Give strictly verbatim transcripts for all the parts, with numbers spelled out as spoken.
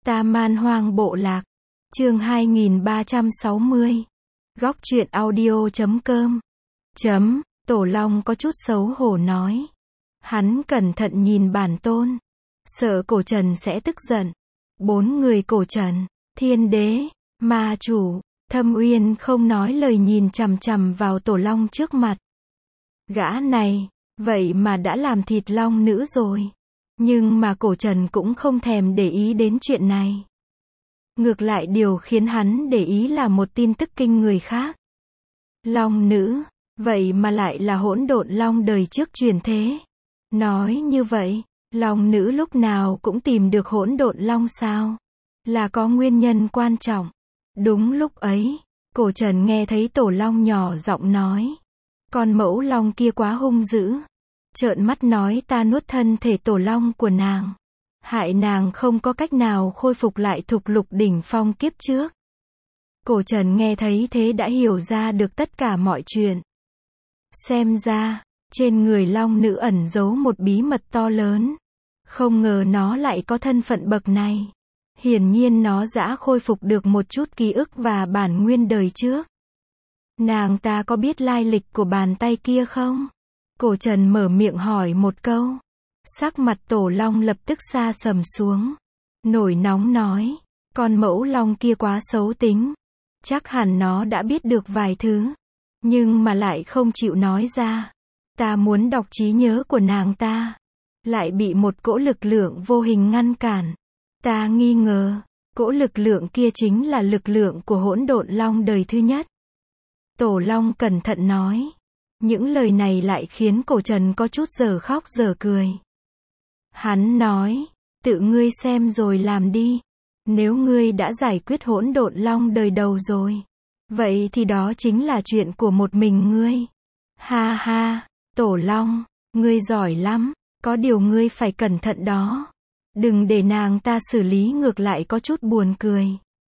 Ta Man Hoang Bộ Lạc. Chương hai nghìn ba trăm sáu mươi. Góc truyện audio chấm com. Chấm, Tổ Long có chút xấu hổ nói. Hắn cẩn thận nhìn bản tôn. Sợ Cổ Trần sẽ tức giận. Bốn người Cổ Trần, Thiên Đế, Ma Chủ, Thâm Uyên không nói lời nhìn chằm chằm vào Tổ Long trước mặt. Gã này, vậy mà đã làm thịt Long nữ rồi. Nhưng mà Cổ Trần cũng không thèm để ý đến chuyện này. Ngược lại điều khiến hắn để ý là một tin tức kinh người khác. Long nữ, vậy mà lại là hỗn độn long đời trước truyền thế. Nói như vậy, Long nữ lúc nào cũng tìm được hỗn độn long sao? Là có nguyên nhân quan trọng. Đúng lúc ấy, Cổ Trần nghe thấy Tổ Long nhỏ giọng nói. Con mẫu long kia quá hung dữ. Trợn mắt nói ta nuốt thân thể Tổ Long của nàng. Hại nàng không có cách nào khôi phục lại thục lục đỉnh phong kiếp trước. Cổ Trần nghe thấy thế đã hiểu ra được tất cả mọi chuyện. Xem ra, trên người Long nữ ẩn giấu một bí mật to lớn. Không ngờ nó lại có thân phận bậc này. Hiển nhiên nó đã khôi phục được một chút ký ức và bản nguyên đời trước. Nàng ta có biết lai lịch của bàn tay kia không? Cổ Trần mở miệng hỏi một câu. Sắc mặt Tổ Long lập tức sa sầm xuống. Nổi nóng nói. Con mẫu long kia quá xấu tính. Chắc hẳn nó đã biết được vài thứ. Nhưng mà lại không chịu nói ra. Ta muốn đọc trí nhớ của nàng ta. Lại bị một cỗ lực lượng vô hình ngăn cản. Ta nghi ngờ. Cỗ lực lượng kia chính là lực lượng của hỗn độn long đời thứ nhất. Tổ Long cẩn thận nói. Những lời này lại khiến Cổ Trần có chút giờ khóc giờ cười. Hắn nói, tự ngươi xem rồi làm đi. Nếu ngươi đã giải quyết hỗn độn long đời đầu rồi, vậy thì đó chính là chuyện của một mình ngươi. Ha ha, Tổ Long, ngươi giỏi lắm, có điều ngươi phải cẩn thận đó. Đừng để nàng ta xử lý ngược lại có chút buồn cười.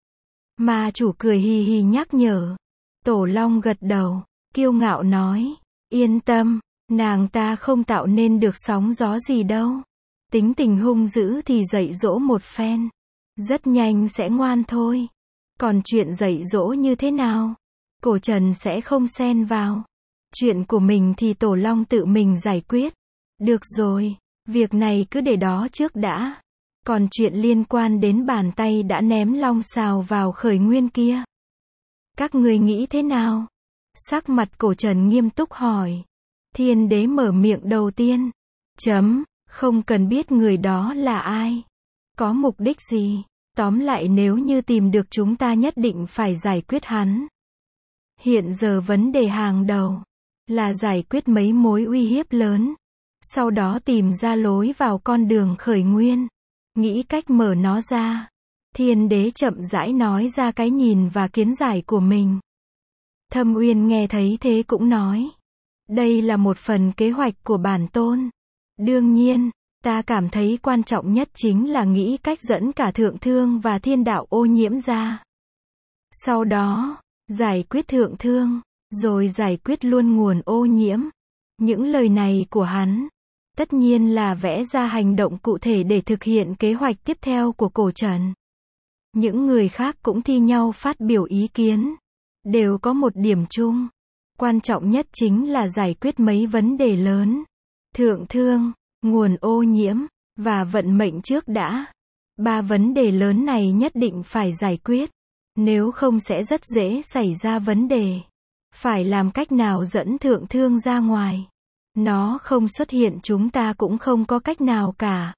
Ma Chủ cười hì hì nhắc nhở. Tổ Long gật đầu, kiêu ngạo nói, yên tâm, nàng ta không tạo nên được sóng gió gì đâu. Tính tình hung dữ thì dạy dỗ một phen, rất nhanh sẽ ngoan thôi. Còn chuyện dạy dỗ như thế nào, Cổ Trần sẽ không xen vào. Chuyện của mình thì Tổ Long tự mình giải quyết. Được rồi, việc này cứ để đó trước đã. Còn chuyện liên quan đến bàn tay đã ném long xào vào khởi nguyên kia, các ngươi nghĩ thế nào? Sắc mặt Cổ Trần nghiêm túc hỏi. Thiên Đế mở miệng đầu tiên. Chấm, không cần biết người đó là ai. Có mục đích gì. Tóm lại nếu như tìm được chúng ta nhất định phải giải quyết hắn. Hiện giờ vấn đề hàng đầu là giải quyết mấy mối uy hiếp lớn. Sau đó tìm ra lối vào con đường khởi nguyên. Nghĩ cách mở nó ra. Thiên Đế chậm rãi nói ra cái nhìn và kiến giải của mình. Thâm Uyên nghe thấy thế cũng nói. Đây là một phần kế hoạch của bản tôn. Đương nhiên, ta cảm thấy quan trọng nhất chính là nghĩ cách dẫn cả thượng thương và thiên đạo ô nhiễm ra. Sau đó, giải quyết thượng thương, rồi giải quyết luôn nguồn ô nhiễm. Những lời này của hắn, tất nhiên là vẽ ra hành động cụ thể để thực hiện kế hoạch tiếp theo của Cổ Trần. Những người khác cũng thi nhau phát biểu ý kiến. Đều có một điểm chung. Quan trọng nhất chính là giải quyết mấy vấn đề lớn. Thượng thương, nguồn ô nhiễm, và vận mệnh trước đã. Ba vấn đề lớn này nhất định phải giải quyết. Nếu không sẽ rất dễ xảy ra vấn đề. Phải làm cách nào dẫn thượng thương ra ngoài. Nó không xuất hiện chúng ta cũng không có cách nào cả.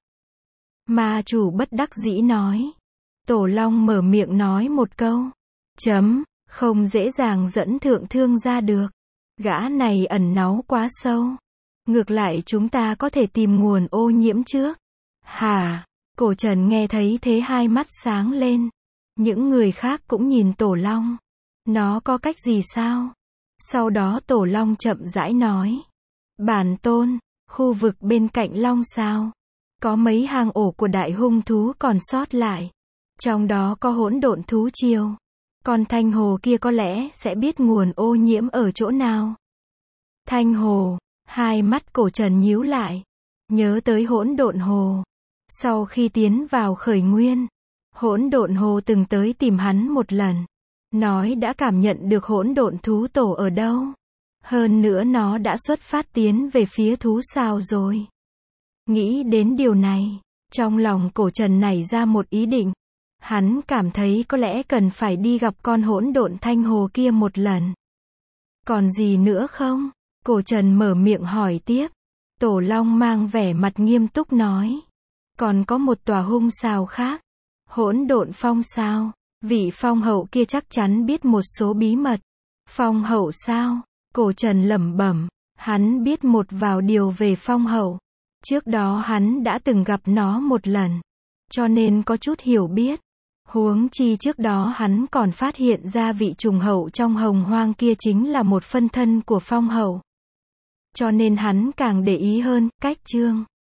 Ma Chủ bất đắc dĩ nói. Tổ Long mở miệng nói một câu. Chấm, không dễ dàng dẫn thượng thương ra được. Gã này ẩn náu quá sâu. Ngược lại chúng ta có thể tìm nguồn ô nhiễm trước. Hả? Cổ Trần nghe thấy thế hai mắt sáng lên. Những người khác cũng nhìn Tổ Long. Nó có cách gì sao? Sau đó Tổ Long chậm rãi nói. Bản tôn, khu vực bên cạnh Long sao? Có mấy hang ổ của đại hung thú còn sót lại. Trong đó có hỗn độn thú triều. Còn Thanh Hồ kia có lẽ sẽ biết nguồn ô nhiễm ở chỗ nào. Thanh Hồ, hai mắt Cổ Trần nhíu lại. Nhớ tới hỗn độn hồ. Sau khi tiến vào khởi nguyên, Hỗn độn hồ từng tới tìm hắn một lần. Nói đã cảm nhận được hỗn độn thú tổ ở đâu. Hơn nữa nó đã xuất phát tiến về phía thú sao rồi. Nghĩ đến điều này, trong lòng Cổ Trần nảy ra một ý định. Hắn cảm thấy có lẽ cần phải đi gặp con hỗn độn thanh hồ kia một lần. Còn gì nữa không? Cổ Trần mở miệng hỏi tiếp. Tổ Long mang vẻ mặt nghiêm túc nói. Còn có một tòa hung sao khác. Hỗn độn phong sao? Vị phong hậu kia chắc chắn biết một số bí mật. Phong hậu sao? Cổ Trần lẩm bẩm. Hắn biết một vài điều về phong hậu. Trước đó hắn đã từng gặp nó một lần. Cho nên có chút hiểu biết. Huống chi trước đó hắn còn phát hiện ra vị trùng hậu trong hồng hoang kia chính là một phân thân của phong hậu. Cho nên hắn càng để ý hơn, cách chương.